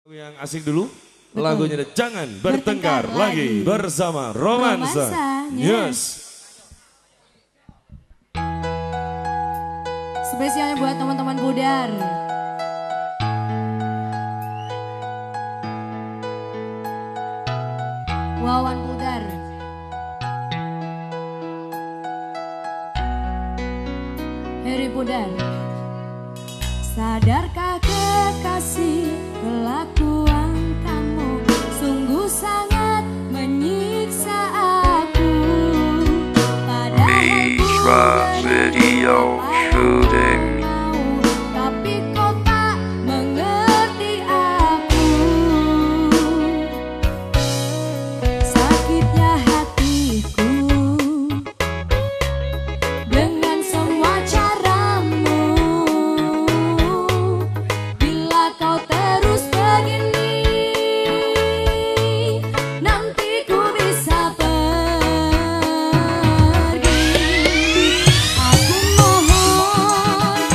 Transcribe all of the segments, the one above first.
Yang asik dulu, lagunya Jangan Bertengkar Lagi bersama Romansa. Yes. Spesialnya buat teman-teman Budar. Wawan Budar. Heri Budar. Sadarkah kekasih kelakuan kamu sungguh sangat menyiksa aku. Padahal Mishra video shooting. Tapi kau tak mengerti aku. Sakitnya hatiku dengan semua caramu. Bila kau terus begini, nanti ku bisa pergi. Aku mohon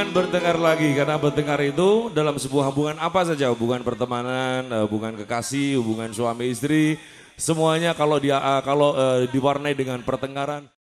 Jangan bertengkar lagi, karena bertengkar itu dalam sebuah hubungan apa saja, hubungan pertemanan, hubungan kekasih, hubungan suami istri, semuanya kalau diwarnai dengan pertengkaran.